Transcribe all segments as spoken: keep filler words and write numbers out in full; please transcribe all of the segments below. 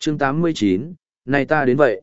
chương tám mươi chín, nay ta đến vậy.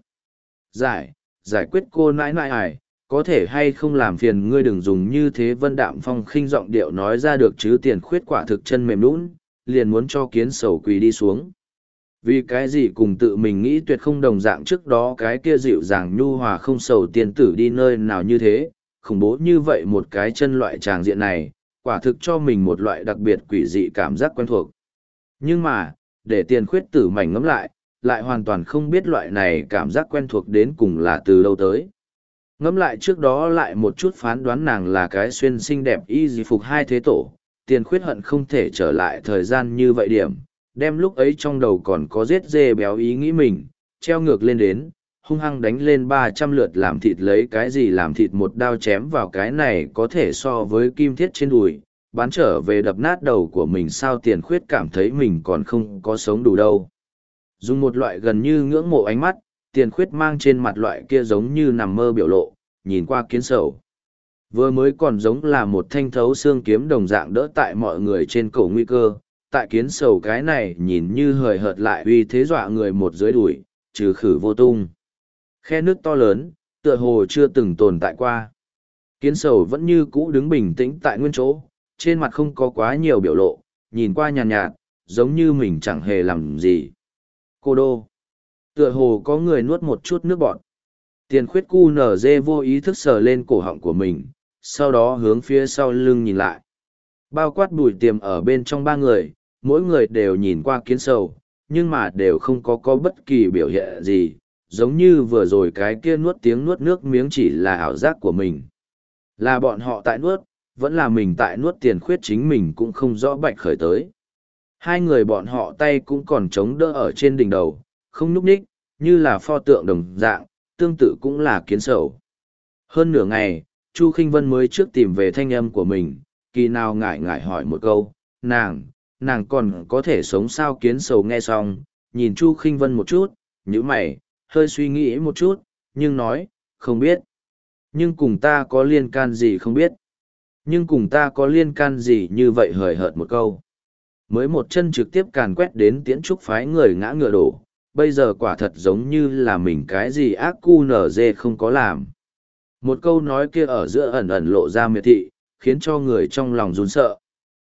Giải, giải quyết cô nãi nãi ải, có thể hay không làm phiền ngươi đừng dùng như thế. Vân Đạm Phong khinh giọng điệu nói ra được chứ Tiền Khuyết quả thực chân mềm nũng, liền muốn cho Kiến Sầu quỳ đi xuống. Vì cái gì cùng tự mình nghĩ tuyệt không đồng dạng trước đó cái kia dịu dàng nhu hòa không sầu tiên tử đi nơi nào như thế, khủng bố như vậy một cái chân loại tràng diện này, quả thực cho mình một loại đặc biệt quỷ dị cảm giác quen thuộc. Nhưng mà, để Tiền Khuyết tử mảnh ngẫm lại, lại hoàn toàn không biết loại này cảm giác quen thuộc đến cùng là từ đâu tới. Ngẫm lại trước đó lại một chút phán đoán nàng là cái xuyên xinh đẹp y di phục hai thế tổ, Tiền Khuyết hận không thể trở lại thời gian như vậy điểm, đem lúc ấy trong đầu còn có giết dê béo ý nghĩ mình, treo ngược lên đến, hung hăng đánh lên ba trăm lượt làm thịt lấy cái gì làm thịt một đao chém vào cái này có thể so với kim thiết trên đùi, bán trở về đập nát đầu của mình. Sao Tiền Khuyết cảm thấy mình còn không có sống đủ đâu. Dùng một loại gần như ngưỡng mộ ánh mắt, Tiền Khuyết mang trên mặt loại kia giống như nằm mơ biểu lộ, nhìn qua Kiến Sầu. Vừa mới còn giống là một thanh thấu xương kiếm đồng dạng đỡ tại mọi người trên cổ nguy cơ, tại Kiến Sầu cái này nhìn như hời hợt lại uy thế dọa người một dưới đuổi, trừ khử vô tung. Khe nước to lớn, tựa hồ chưa từng tồn tại qua. Kiến Sầu vẫn như cũ đứng bình tĩnh tại nguyên chỗ, trên mặt không có quá nhiều biểu lộ, nhìn qua nhàn nhạt, nhạt, giống như mình chẳng hề làm gì. Cô đô. Tựa hồ có người nuốt một chút nước bọt. Tiền Khuyết cu nở dê vô ý thức sờ lên cổ họng của mình, sau đó hướng phía sau lưng nhìn lại. Bao quát Bùi Tiềm ở bên trong ba người, mỗi người đều nhìn qua Kiến Sầu, nhưng mà đều không có có bất kỳ biểu hiện gì, giống như vừa rồi cái kia nuốt tiếng nuốt nước miếng chỉ là ảo giác của mình. Là bọn họ tại nuốt, vẫn là mình tại nuốt. Tiền Khuyết chính mình cũng không rõ bạch khởi tới. Hai người bọn họ tay cũng còn chống đỡ ở trên đỉnh đầu, không nhúc nhích, như là pho tượng đồng dạng, tương tự cũng là Kiến Sầu. Hơn nửa ngày, Chu Khinh Vân mới trước tìm về thanh âm của mình, kỳ nào ngại ngại hỏi một câu, nàng, nàng còn có thể sống sao? Kiến Sầu nghe xong, nhìn Chu Khinh Vân một chút, nhíu mày, hơi suy nghĩ một chút, nhưng nói, không biết. Nhưng cùng ta có liên can gì không biết. Nhưng cùng ta có liên can gì như vậy hời hợt một câu. Mới một chân trực tiếp càn quét đến Tiễn Trúc phái người ngã ngựa đổ, bây giờ quả thật giống như là mình cái gì ác cu nở dê không có làm. Một câu nói kia ở giữa ẩn ẩn lộ ra miệt thị, khiến cho người trong lòng run sợ.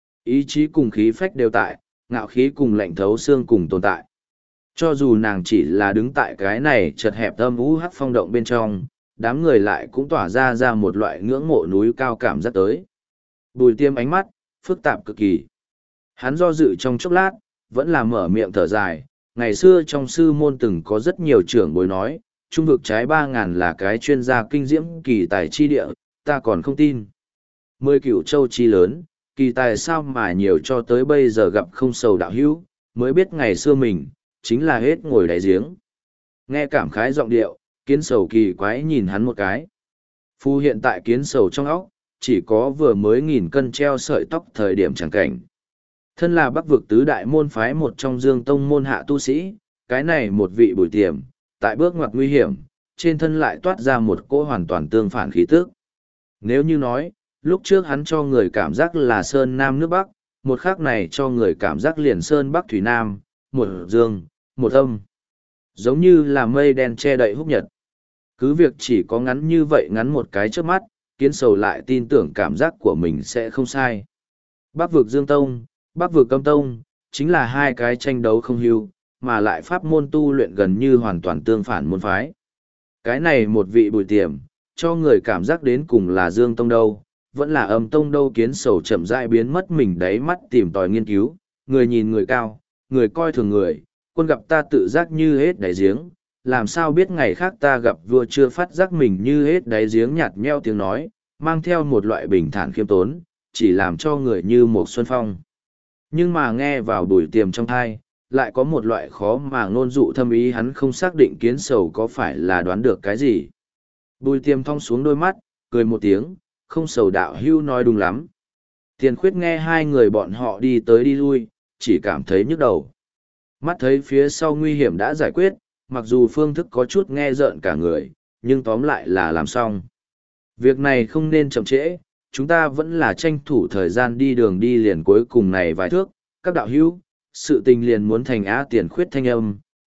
Ý chí cùng khí phách đều tại, ngạo khí cùng lạnh thấu xương cùng tồn tại. Cho dù nàng chỉ là đứng tại cái này chật hẹp âm u hắc phong động bên trong, đám người lại cũng tỏa ra ra một loại ngưỡng mộ núi cao cảm giác tới. Bùi Tiêm ánh mắt, phức tạp cực kỳ. Hắn do dự trong chốc lát, vẫn là mở miệng thở dài. Ngày xưa trong sư môn từng có rất nhiều trưởng bối nói, trung vực trái ba ngàn là cái chuyên gia kinh diễm kỳ tài chi địa, ta còn không tin. Mười cửu châu chi lớn, kỳ tài sao mà nhiều cho tới bây giờ gặp không sầu đạo hữu, mới biết ngày xưa mình, chính là hết ngồi đáy giếng. Nghe cảm khái giọng điệu, Kiến Sầu kỳ quái nhìn hắn một cái. Phu hiện tại Kiến Sầu trong óc, chỉ có vừa mới nghìn cân treo sợi tóc thời điểm chẳng cảnh. Thân là Bắc vực tứ đại môn phái một trong Dương Tông môn hạ tu sĩ, cái này một vị Bùi Tiềm, tại bước ngoặt nguy hiểm, trên thân lại toát ra một cỗ hoàn toàn tương phản khí tức. Nếu như nói, lúc trước hắn cho người cảm giác là Sơn Nam nước Bắc, một khắc này cho người cảm giác liền Sơn Bắc Thủy Nam, một dương, một âm. Giống như là mây đen che đậy húc nhật. Cứ việc chỉ có ngắn như vậy ngắn một cái trước mắt, Kiến Sầu lại tin tưởng cảm giác của mình sẽ không sai. Bắc vực Dương Tông, Bắc vực Câm Tông, chính là hai cái tranh đấu không hưu, mà lại pháp môn tu luyện gần như hoàn toàn tương phản môn phái. Cái này một vị Bùi Tiềm, cho người cảm giác đến cùng là Dương Tông đâu, vẫn là Âm Tông đâu. Kiến Sầu chậm rãi biến mất mình đáy mắt tìm tòi nghiên cứu, người nhìn người cao, người coi thường người, quân gặp ta tự giác như hết đáy giếng, làm sao biết ngày khác ta gặp vua chưa phát giác mình như hết đáy giếng. Nhạt nhẽo tiếng nói, mang theo một loại bình thản khiêm tốn, chỉ làm cho người như một xuân phong. Nhưng mà nghe vào Bùi Tiềm trong thai, lại có một loại khó mà ngôn dụ thâm ý. Hắn không xác định Kiến Sầu có phải là đoán được cái gì. Bùi Tiềm thong xuống đôi mắt, cười một tiếng, không Sầu đạo hưu nói đúng lắm. Tiền Khuyết nghe hai người bọn họ đi tới đi lui, chỉ cảm thấy nhức đầu. Mắt thấy phía sau nguy hiểm đã giải quyết, mặc dù phương thức có chút nghe rợn cả người, nhưng tóm lại là làm xong. Việc này không nên chậm trễ, chúng ta vẫn là tranh thủ thời gian đi đường đi liền cuối cùng này vài thước. Các đạo hữu, sự tình liền muốn thành Á. Tiền Khuyết thanh âm,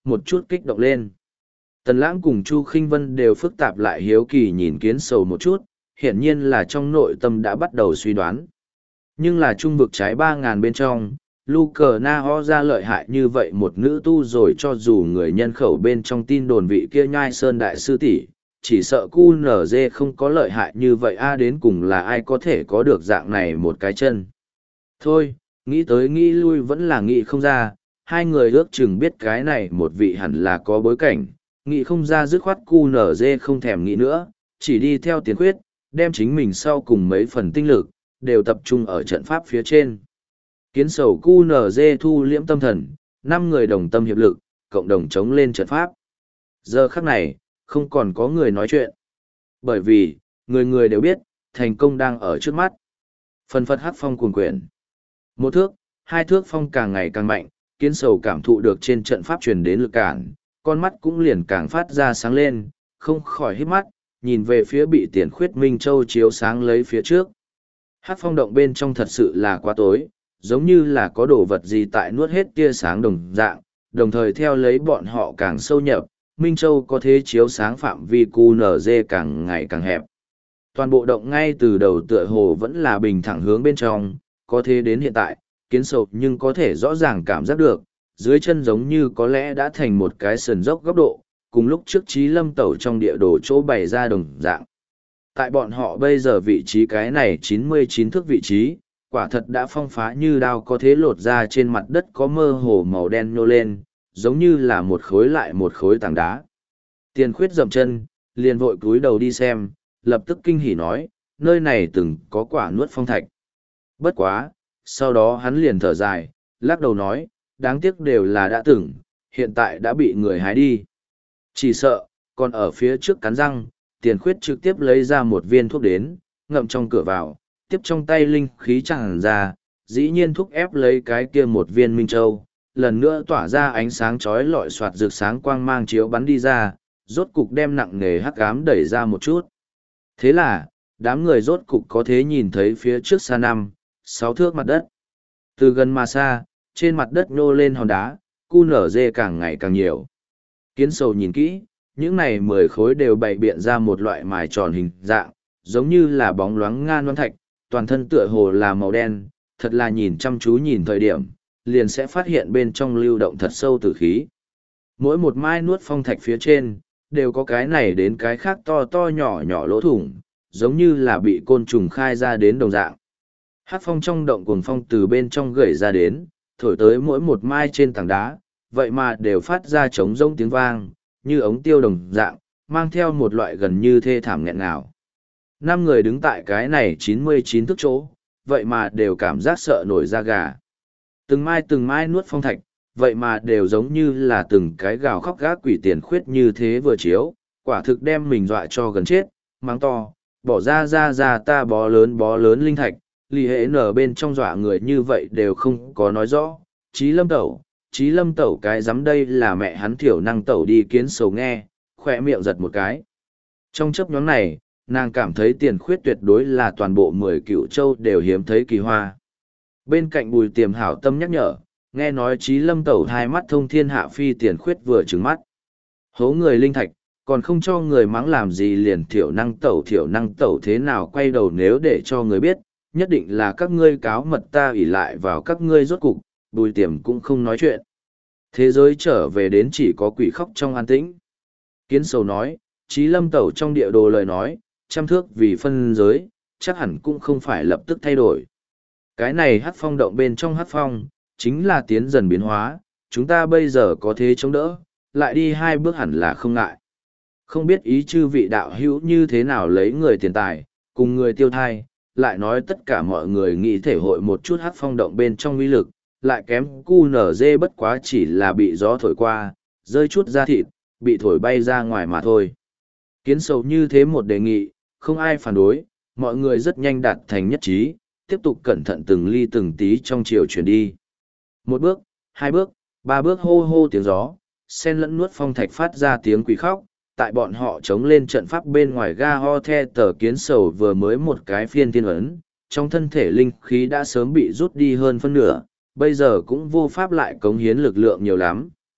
một chút kích động lên. Tần Lãng cùng Chu Khinh Vân đều phức tạp lại hiếu kỳ nhìn Kiến Sầu một chút, hiển nhiên là trong nội tâm đã bắt đầu suy đoán. Nhưng là trung vực trái ba ngàn bên trong, Lu Cờ Na Ho ra lợi hại như vậy một nữ tu rồi, cho dù người nhân khẩu bên trong tin đồn vị kia Nhai Sơn Đại Sư tỷ, chỉ sợ cu nở dê không có lợi hại như vậy a, đến cùng là ai có thể có được dạng này một cái chân. Thôi, nghĩ tới nghĩ lui vẫn là nghĩ không ra, hai người ước chừng biết cái này một vị hẳn là có bối cảnh, nghĩ không ra dứt khoát cu nở dê không thèm nghĩ nữa, chỉ đi theo Tiền Khuyết, đem chính mình sau cùng mấy phần tinh lực, đều tập trung ở trận pháp phía trên. Kiến Sầu cu nở dê thu liễm tâm thần, năm người đồng tâm hiệp lực, cộng đồng chống lên trận pháp. Giờ khắc này, không còn có người nói chuyện. Bởi vì, người người đều biết, thành công đang ở trước mắt. Phần phật hát phong cuồng quyển. Một thước, hai thước phong càng ngày càng mạnh, Kiến Sầu cảm thụ được trên trận pháp truyền đến lực cản, con mắt cũng liền càng phát ra sáng lên, không khỏi hít mắt, nhìn về phía bị Tiền Khuyết Minh Châu chiếu sáng lấy phía trước. Hát phong động bên trong thật sự là quá tối, giống như là có đồ vật gì tại nuốt hết tia sáng đồng dạng, đồng thời theo lấy bọn họ càng sâu nhập, Minh Châu có thế chiếu sáng phạm vi cu nở dê càng ngày càng hẹp. Toàn bộ động ngay từ đầu tựa hồ vẫn là bình thẳng hướng bên trong, có thế đến hiện tại, Kiến Sầu nhưng có thể rõ ràng cảm giác được, dưới chân giống như có lẽ đã thành một cái sườn dốc góc độ, cùng lúc trước Chí Lâm Tẩu trong địa đồ chỗ bày ra đồng dạng. Tại bọn họ bây giờ vị trí cái này chín mươi chín thước vị trí, quả thật đã phong phá như đao, có thế lột ra trên mặt đất có mơ hồ màu đen nhô lên, giống như là một khối lại một khối tảng đá. Tiền Khuyết dậm chân, liền vội cúi đầu đi xem, lập tức kinh hỉ nói, nơi này từng có quả nuốt phong thạch. Bất quá, sau đó hắn liền thở dài, lắc đầu nói, đáng tiếc đều là đã từng, hiện tại đã bị người hái đi. Chỉ sợ, còn ở phía trước cắn răng, Tiền Khuyết trực tiếp lấy ra một viên thuốc đến, ngậm trong cửa vào, tiếp trong tay linh khí tràn ra, dĩ nhiên thúc ép lấy cái kia một viên Minh Châu, lần nữa tỏa ra ánh sáng chói lọi soạt rực sáng quang mang chiếu bắn đi ra, rốt cục đem nặng nề hắc ám đẩy ra một chút. Thế là, đám người rốt cục có thế nhìn thấy phía trước xa năm, sáu thước mặt đất. Từ gần mà xa, trên mặt đất nhô lên hòn đá, cu nở dê càng ngày càng nhiều. Kiến Sầu nhìn kỹ, những này mười khối đều bày biện ra một loại mài tròn hình dạng, giống như là bóng loáng ngan loan thạch, toàn thân tựa hồ là màu đen, thật là nhìn chăm chú nhìn thời điểm, liền sẽ phát hiện bên trong lưu động thật sâu tử khí. Mỗi một mai nuốt phong thạch phía trên, đều có cái này đến cái khác to to nhỏ nhỏ lỗ thủng, giống như là bị côn trùng khai ra đến đồng dạng. Hát phong trong động cuồng phong từ bên trong gửi ra đến, thổi tới mỗi một mai trên tảng đá, vậy mà đều phát ra trống rông tiếng vang, như ống tiêu đồng dạng, mang theo một loại gần như thê thảm nghẹn ngào. Năm người đứng tại cái này chín mươi chín thước chỗ, vậy mà đều cảm giác sợ nổi da gà. Từng mai từng mai nuốt phong thạch, vậy mà đều giống như là từng cái gào khóc gác quỷ. Tiền Khuyết như thế vừa chiếu, quả thực đem mình dọa cho gần chết, mắng to, bỏ ra ra ra ta bó lớn bó lớn linh thạch, lì hệ nở bên trong dọa người như vậy đều không có nói rõ. Chí Lâm Tẩu, Chí Lâm Tẩu cái dám đây là mẹ hắn Thiểu Năng Tẩu đi. Kiến Sầu nghe, khỏe miệng giật một cái. Trong chấp nhóm này, nàng cảm thấy Tiền Khuyết tuyệt đối là toàn bộ mười cựu châu đều hiếm thấy kỳ hoa. Bên cạnh Bùi Tiềm hảo tâm nhắc nhở, nghe nói Chí Lâm Tẩu hai mắt thông thiên hạ phi. Tiền Khuyết vừa trừng mắt. Hố người linh thạch, còn không cho người mắng làm gì liền. Thiểu Năng Tẩu Thiểu Năng Tẩu thế nào quay đầu nếu để cho người biết, nhất định là các ngươi cáo mật ta ỷ lại vào các ngươi. Rốt cục, Bùi Tiềm cũng không nói chuyện. Thế giới trở về đến chỉ có quỷ khóc trong an tĩnh. Kiến Sầu nói, Chí Lâm Tẩu trong địa đồ lời nói, trăm thước vì phân giới, chắc hẳn cũng không phải lập tức thay đổi. Cái này hát phong động bên trong hát phong, chính là tiến dần biến hóa, chúng ta bây giờ có thế chống đỡ, lại đi hai bước hẳn là không ngại. Không biết ý chư vị đạo hữu như thế nào lấy người tiền tài, cùng người tiêu thai, lại nói tất cả mọi người nghĩ thể hội một chút hát phong động bên trong uy lực, lại kém cu nở dê bất quá chỉ là bị gió thổi qua, rơi chút da thịt, bị thổi bay ra ngoài mà thôi. Kiến Sầu như thế một đề nghị, không ai phản đối, mọi người rất nhanh đạt thành nhất trí, tiếp tục cẩn thận từng ly từng tí trong chiều chuyển đi. Một bước, hai bước, ba bước hô hô tiếng gió, sen lẫn nuốt phong thạch phát ra tiếng quỷ khóc, tại bọn họ chống lên trận pháp bên ngoài ga ho the tờ. Kiến Sầu vừa mới một cái phiên tiên ấn, trong thân thể linh khí đã sớm bị rút đi hơn phân nửa, bây giờ cũng vô pháp lại cống hiến lực lượng nhiều lắm,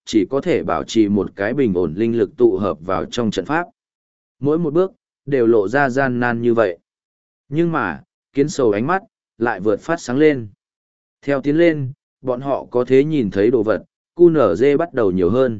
chỉ có thể bảo trì một cái bình ổn linh lực tụ hợp vào trong trận pháp. Mỗi một bước, đều lộ ra gian nan như vậy. Nhưng mà, kiến sầu ánh mắt, lại vượt phát sáng lên. Theo tiến lên, bọn họ có thể nhìn thấy đồ vật, cu nở dê bắt đầu nhiều hơn.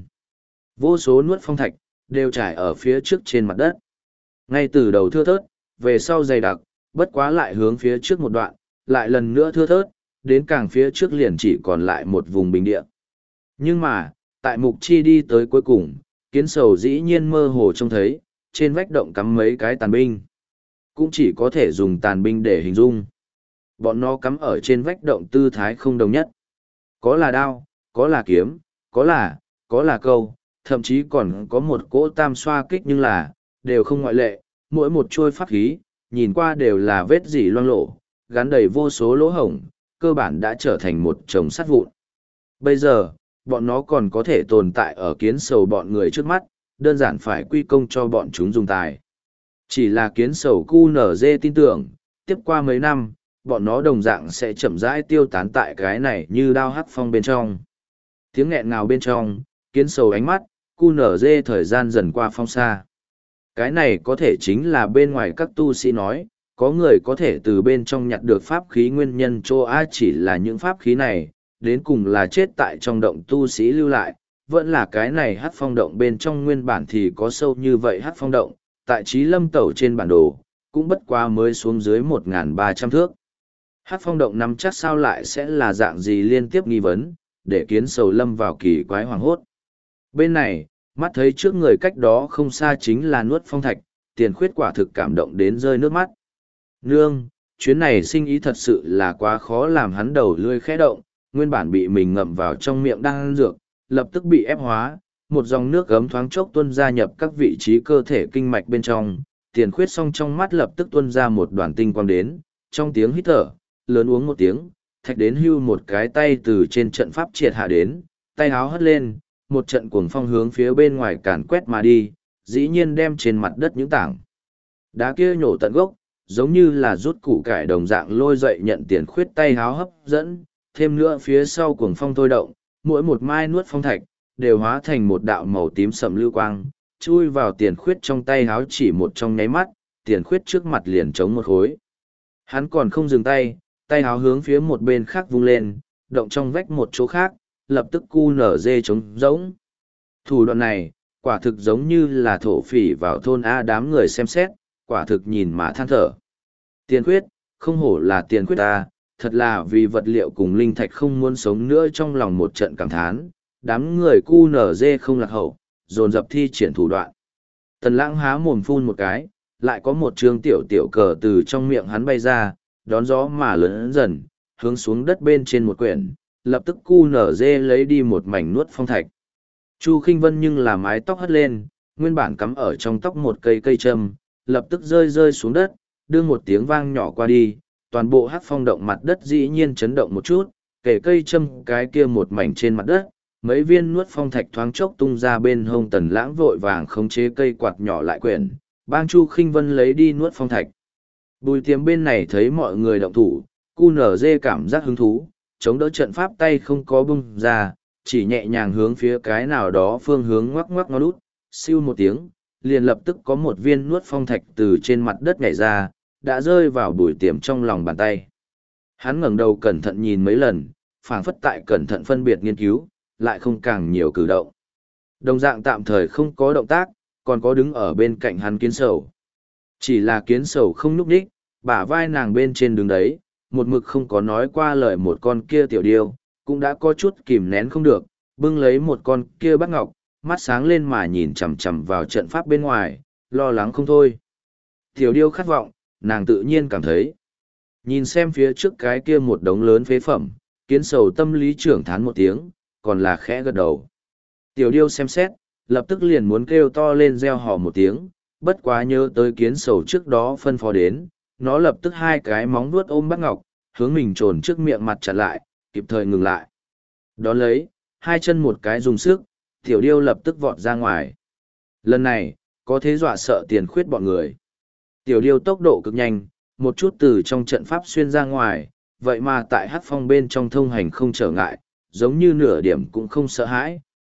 Vô số nuốt phong thạch, đều trải ở phía trước trên mặt đất. Ngay từ đầu thưa thớt, về sau dày đặc, bất quá lại hướng phía trước một đoạn, lại lần nữa thưa thớt, đến càng phía trước liền chỉ còn lại một vùng bình địa. Nhưng mà, tại mục chi đi tới cuối cùng, kiến sầu dĩ nhiên mơ hồ trông thấy, trên vách động cắm mấy cái tàn binh. Cũng chỉ có thể dùng tàn binh để hình dung. Bọn nó cắm ở trên vách động tư thái không đồng nhất. Có là đao, có là kiếm, có là, có là câu, thậm chí còn có một cỗ tam xoa kích nhưng là, đều không ngoại lệ, mỗi một chuôi pháp khí, nhìn qua đều là vết dỉ loang lổ, gắn đầy vô số lỗ hổng, cơ bản đã trở thành một chồng sắt vụn. Bây giờ, bọn nó còn có thể tồn tại ở kiến sầu bọn người trước mắt, đơn giản phải quy công cho bọn chúng dùng tài. Chỉ là kiến sầu cu nở dê tin tưởng, tiếp qua mấy năm, bọn nó đồng dạng sẽ chậm rãi tiêu tán tại cái này như đao hắc phong bên trong. Tiếng nghẹn ngào bên trong, kiến sầu ánh mắt, cu nở dê thời gian dần qua phong xa. Cái này có thể chính là bên ngoài các tu sĩ nói, có người có thể từ bên trong nhặt được pháp khí nguyên nhân chỗ A chỉ là những pháp khí này, đến cùng là chết tại trong động tu sĩ lưu lại, vẫn là cái này hắc phong động bên trong nguyên bản thì có sâu như vậy hắc phong động, tại trí lâm tẩu trên bản đồ, cũng bất quá mới xuống dưới một nghìn ba trăm thước. Hắc phong động nắm chắc sao lại sẽ là dạng gì liên tiếp nghi vấn, để kiến sầu lâm vào kỳ quái hoàng hốt. Bên này, mắt thấy trước người cách đó không xa chính là nuốt phong thạch, tiền khuyết quả thực cảm động đến rơi nước mắt. Nương, chuyến này sinh ý thật sự là quá khó làm hắn đầu lươi khẽ động, nguyên bản bị mình ngậm vào trong miệng đang ăn dược, lập tức bị ép hóa, một dòng nước gấm thoáng chốc tuôn ra nhập các vị trí cơ thể kinh mạch bên trong, tiền khuyết xong trong mắt lập tức tuôn ra một đoàn tinh quang đến, trong tiếng hít thở, lớn uống một tiếng, thạch đến hưu một cái tay từ trên trận pháp triệt hạ đến, tay háo hất lên, một trận cuồng phong hướng phía bên ngoài càn quét mà đi, dĩ nhiên đem trên mặt đất những tảng đá kia nhổ tận gốc, giống như là rút củ cải đồng dạng lôi dậy nhận tiền khuyết tay háo hấp dẫn, thêm nữa phía sau cuồng phong thôi động, mỗi một mai nuốt phong thạch, đều hóa thành một đạo màu tím sậm lưu quang, chui vào tiền khuyết trong tay háo chỉ một trong nháy mắt, tiền khuyết trước mặt liền chống một khối. Hắn còn không dừng tay, tay háo hướng phía một bên khác vung lên, động trong vách một chỗ khác, lập tức cu nở dê trống rỗng. Thủ đoạn này, quả thực giống như là thổ phỉ vào thôn A đám người xem xét, quả thực nhìn mà than thở. Tiền khuyết, không hổ là tiền khuyết ta, thật là vì vật liệu cùng linh thạch không muốn sống nữa trong lòng một trận cảm thán, đám người cu nở dê không lạc hậu, dồn dập thi triển thủ đoạn. Tần lãng há mồm phun một cái, lại có một trường tiểu tiểu cờ từ trong miệng hắn bay ra, đón gió mà lớn dần, hướng xuống đất bên trên một quyển, lập tức cu nở dê lấy đi một mảnh nuốt phong thạch. Chu Khinh Vân nhưng là mái tóc hất lên, nguyên bản cắm ở trong tóc một cây cây châm, lập tức rơi rơi xuống đất, đưa một tiếng vang nhỏ qua đi, toàn bộ hắc phong động mặt đất dĩ nhiên chấn động một chút, kể cây châm cái kia một mảnh trên mặt đất, mấy viên nuốt phong thạch thoáng chốc tung ra bên hông Tần Lãng vội vàng khống chế cây quạt nhỏ lại quyển, bang Chu Khinh Vân lấy đi nuốt phong thạch. Bùi Tiềm bên này thấy mọi người động thủ, cu nở dê cảm giác hứng thú, chống đỡ trận pháp tay không có bung ra, chỉ nhẹ nhàng hướng phía cái nào đó phương hướng ngoắc ngoắc ngó đút, siêu một tiếng, liền lập tức có một viên nuốt phong thạch từ trên mặt đất nhảy ra, đã rơi vào Bùi Tiềm trong lòng bàn tay. Hắn ngẩng đầu cẩn thận nhìn mấy lần, phảng phất tại cẩn thận phân biệt nghiên cứu, lại không càng nhiều cử động. Đồng dạng tạm thời không có động tác, còn có đứng ở bên cạnh hắn kiến sầu. Chỉ là kiến sầu không núp đích, bả vai nàng bên trên đứng đấy, một mực không có nói qua lời một con kia tiểu điêu, cũng đã có chút kìm nén không được, bưng lấy một con kia bắt ngọc, mắt sáng lên mà nhìn chằm chằm vào trận pháp bên ngoài, lo lắng không thôi. Tiểu điêu khát vọng, nàng tự nhiên cảm thấy. Nhìn xem phía trước cái kia một đống lớn phế phẩm, kiến sầu tâm lý trưởng thán một tiếng, còn là khẽ gật đầu. Tiểu điêu xem xét, lập tức liền muốn kêu to lên reo hò một tiếng, bất quá nhớ tới kiến sầu trước đó phân phó đến, nó lập tức hai cái móng vuốt ôm bắt ngọc, hướng mình trồn trước miệng mặt chặt lại, kịp thời ngừng lại. Đón lấy, hai chân một cái dùng sức, tiểu điêu lập tức vọt ra ngoài. Lần này, có thế dọa sợ tiền khuyết bọn người. Tiểu điêu tốc độ cực nhanh, một chút từ trong trận pháp xuyên ra ngoài, vậy mà tại hắc phong bên trong thông hành không trở ngại, giống như nửa điểm cũng không sợ hãi,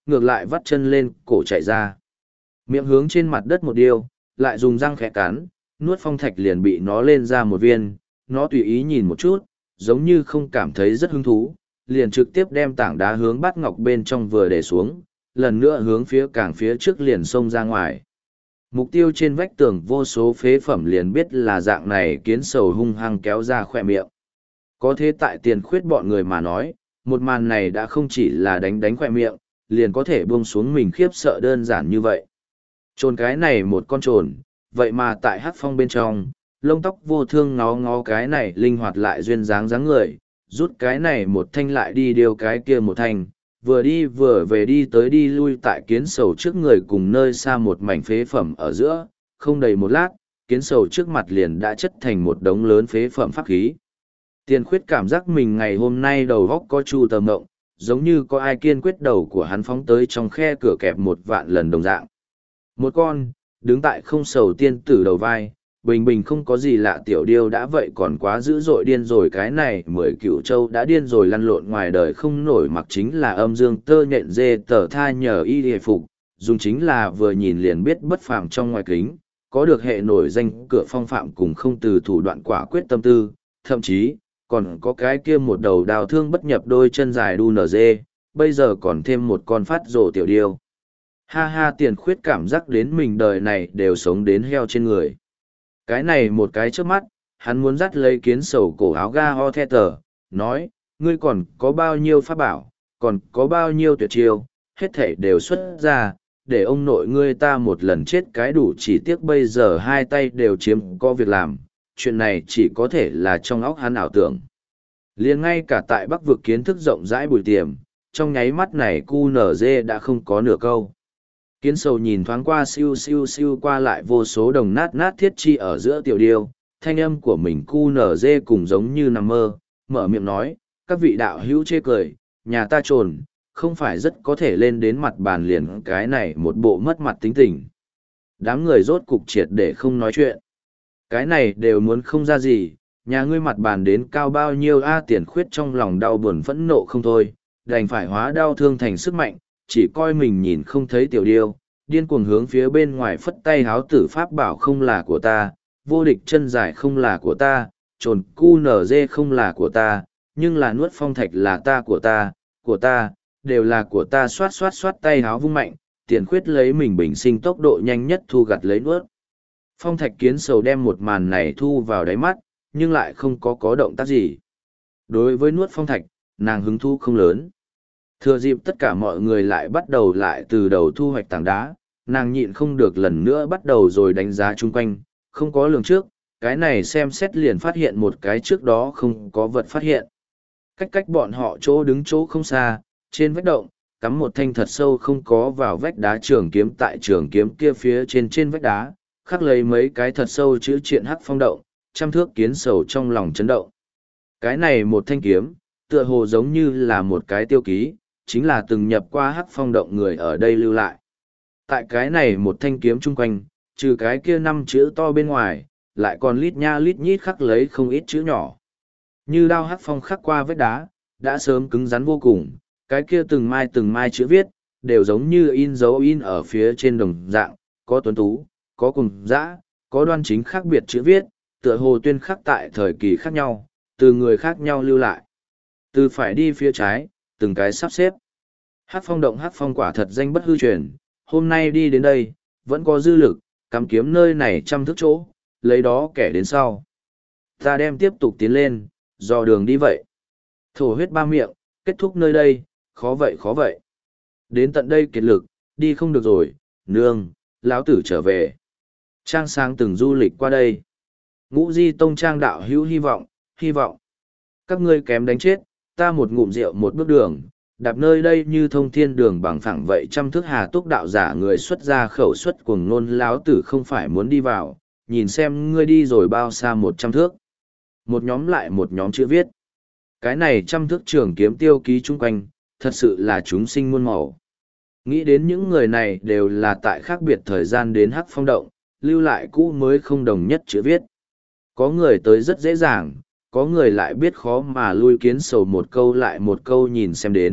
ngược lại vắt chân lên cổ chạy ra. Miệng hướng trên mặt đất một điêu, lại dùng răng khẽ cắn, nuốt phong thạch liền bị nó lên ra một viên, nó tùy ý nhìn một chút, giống như không cảm thấy rất hứng thú, liền trực tiếp đem tảng đá hướng bát ngọc bên trong vừa để xuống, lần nữa hướng phía càng phía trước liền xông ra ngoài. Mục tiêu trên vách tường vô số phế phẩm liền biết là dạng này kiến sầu hung hăng kéo ra khỏe miệng. Có thế tại tiền khuyết bọn người mà nói, một màn này đã không chỉ là đánh đánh khỏe miệng, liền có thể buông xuống mình khiếp sợ đơn giản như vậy. Trồn cái này một con trồn, vậy mà tại hắc phong bên trong, lông tóc vô thương ngó ngó cái này linh hoạt lại duyên dáng dáng người, rút cái này một thanh lại đi điều cái kia một thanh, vừa đi vừa về đi tới đi lui tại kiến sầu trước người cùng nơi xa một mảnh phế phẩm ở giữa, không đầy một lát, kiến sầu trước mặt liền đã chất thành một đống lớn phế phẩm pháp khí. Tiền khuyết cảm giác mình ngày hôm nay đầu góc có chu tờ mộng, giống như có ai kiên quyết đầu của hắn phóng tới trong khe cửa kẹp một vạn lần đồng dạng. Một con, đứng tại không sầu tiên tử đầu vai, bình bình không có gì lạ tiểu điêu đã vậy còn quá dữ dội điên rồi cái này mười cựu châu đã điên rồi lăn lộn ngoài đời không nổi mặc chính là âm dương tơ nhện dê tờ tha nhờ y hề phục, dùng chính là vừa nhìn liền biết bất phàm trong ngoài kính, có được hệ nổi danh cửa phong phạm cùng không từ thủ đoạn quả quyết tâm tư, thậm chí, còn có cái kia một đầu đào thương bất nhập đôi chân dài đu nở dê, bây giờ còn thêm một con phát rồ tiểu điêu. Ha ha tiền khuyết cảm giác đến mình đời này đều sống đến heo trên người. Cái này một cái trước mắt, hắn muốn dắt lấy kiến sầu cổ áo ga ho the tờ, nói, ngươi còn có bao nhiêu pháp bảo, còn có bao nhiêu tuyệt chiêu, hết thảy đều xuất ra, để ông nội ngươi ta một lần chết cái đủ chỉ tiếc bây giờ hai tay đều chiếm có việc làm, chuyện này chỉ có thể là trong óc hắn ảo tưởng. Liền ngay cả tại bắc vực kiến thức rộng rãi bùi tiềm, trong nháy mắt này cu nở dê đã không có nửa câu. Kiến sầu nhìn thoáng qua siêu siêu siêu qua lại vô số đồng nát nát thiết chi ở giữa tiểu điêu, thanh âm của mình cu nở dê cùng giống như nằm mơ, mở miệng nói, các vị đạo hữu chê cười, nhà ta trồn, không phải rất có thể lên đến mặt bàn liền cái này một bộ mất mặt tính tình. Đám người rốt cục triệt để không nói chuyện. Cái này đều muốn không ra gì, nhà ngươi mặt bàn đến cao bao nhiêu a tiền khuyết trong lòng đau buồn phẫn nộ không thôi, đành phải hóa đau thương thành sức mạnh, chỉ coi mình nhìn không thấy tiểu điêu, điên cuồng hướng phía bên ngoài phất tay háo tử pháp bảo không là của ta, vô địch chân dài không là của ta, trồn cu nở dê không là của ta, nhưng là nuốt phong thạch là ta của ta, của ta, đều là của ta xoát xoát xoát tay háo vung mạnh, tiền khuyết lấy mình bình sinh tốc độ nhanh nhất thu gặt lấy nuốt. Phong thạch kiến sầu đem một màn này thu vào đáy mắt, nhưng lại không có có động tác gì. Đối với nuốt phong thạch, nàng hứng thu không lớn. Thừa dịp tất cả mọi người lại bắt đầu lại từ đầu thu hoạch tảng đá, nàng nhịn không được lần nữa bắt đầu rồi đánh giá chung quanh, không có lường trước, cái này xem xét liền phát hiện một cái trước đó không có vật phát hiện. Cách cách bọn họ chỗ đứng chỗ không xa, trên vách động, cắm một thanh thật sâu không có vào vách đá trường kiếm tại trường kiếm kia phía trên trên vách đá, khắc lấy mấy cái thật sâu chữ triện hắc phong động, trăm thước kiến sầu trong lòng chấn động. Cái này một thanh kiếm, tựa hồ giống như là một cái tiêu ký, chính là từng nhập qua hắc phong động người ở đây lưu lại. Tại cái này một thanh kiếm chung quanh, trừ cái kia năm chữ to bên ngoài, lại còn lít nha lít nhít khắc lấy không ít chữ nhỏ. Như đao hắc phong khắc qua vết đá, đã sớm cứng rắn vô cùng, cái kia từng mai từng mai chữ viết, đều giống như in dấu in ở phía trên đồng dạng, có tuấn tú, có cùng dã, có đoan chính khác biệt chữ viết, tựa hồ tuyên khắc tại thời kỳ khác nhau, từ người khác nhau lưu lại. Từ phải đi phía trái, từng cái sắp xếp. Hát phong động hát phong quả thật danh bất hư truyền, hôm nay đi đến đây, vẫn có dư lực, cắm kiếm nơi này trăm thước chỗ, lấy đó kẻ đến sau. Ta đem tiếp tục tiến lên, dò đường đi vậy. Thổ huyết ba miệng, kết thúc nơi đây, khó vậy khó vậy. Đến tận đây kiệt lực, đi không được rồi, nương, lão tử trở về. Trang sáng từng du lịch qua đây. Ngũ di tông trang đạo hữu hy vọng, hy vọng. Các ngươi kém đánh chết, ta một ngụm rượu một bước đường, đạp nơi đây như thông thiên đường bằng phẳng vậy trăm thước hà túc đạo giả người xuất ra khẩu xuất cuồng nôn láo tử không phải muốn đi vào, nhìn xem ngươi đi rồi bao xa một trăm thước. Một nhóm lại một nhóm chữ viết. Cái này trăm thước trường kiếm tiêu ký chung quanh, thật sự là chúng sinh muôn màu. Nghĩ đến những người này đều là tại khác biệt thời gian đến hắc phong động, lưu lại cũ mới không đồng nhất chữ viết. Có người tới rất dễ dàng, có người lại biết khó mà lui kiến sầu một câu lại một câu nhìn xem đến,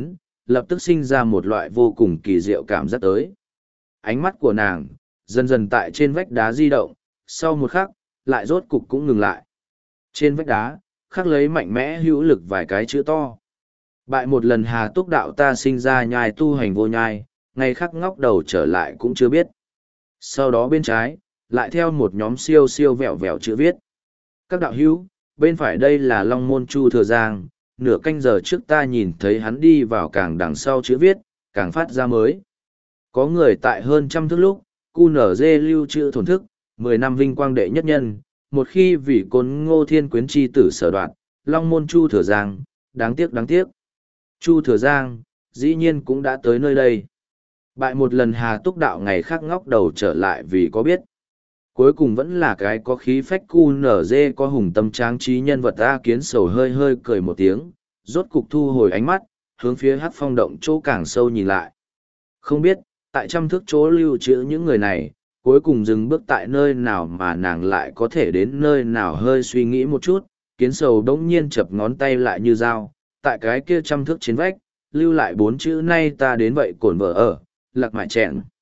lập tức sinh ra một loại vô cùng kỳ diệu cảm giác tới. Ánh mắt của nàng, dần dần tại trên vách đá di động, sau một khắc, lại rốt cục cũng ngừng lại. Trên vách đá, khắc lấy mạnh mẽ hữu lực vài cái chữ to. Bại một lần hà túc đạo ta sinh ra nhai tu hành vô nhai, ngày khắc ngóc đầu trở lại cũng chưa biết. Sau đó bên trái, lại theo một nhóm siêu siêu vẹo vẹo chữ viết. Các đạo hữu, bên phải đây là Long Môn Chu Thừa Giang, nửa canh giờ trước ta nhìn thấy hắn đi vào càng đằng sau chữ viết, càng phát ra mới. Có người tại hơn trăm thước lúc, cu nở dê lưu trữ thổn thức, mười năm vinh quang đệ nhất nhân, một khi vì côn ngô thiên quyến chi tử sở đoạn, Long Môn Chu Thừa Giang, đáng tiếc đáng tiếc. Chu Thừa Giang, dĩ nhiên cũng đã tới nơi đây. Bại một lần hà túc đạo ngày khác ngóc đầu trở lại vì có biết. Cuối cùng vẫn là cái có khí phách cu nở dê có hùng tâm tráng trí nhân vật A Kiến Sầu hơi hơi cười một tiếng, rốt cục thu hồi ánh mắt, hướng phía hát phong động chỗ càng sâu nhìn lại. Không biết, tại trăm thước chỗ lưu trữ những người này, cuối cùng dừng bước tại nơi nào mà nàng lại có thể đến nơi nào hơi suy nghĩ một chút, Kiến Sầu đống nhiên chập ngón tay lại như dao, tại cái kia trăm thước trên vách, lưu lại bốn chữ nay ta đến vậy cổn vợ ở, lạc mại chẹn.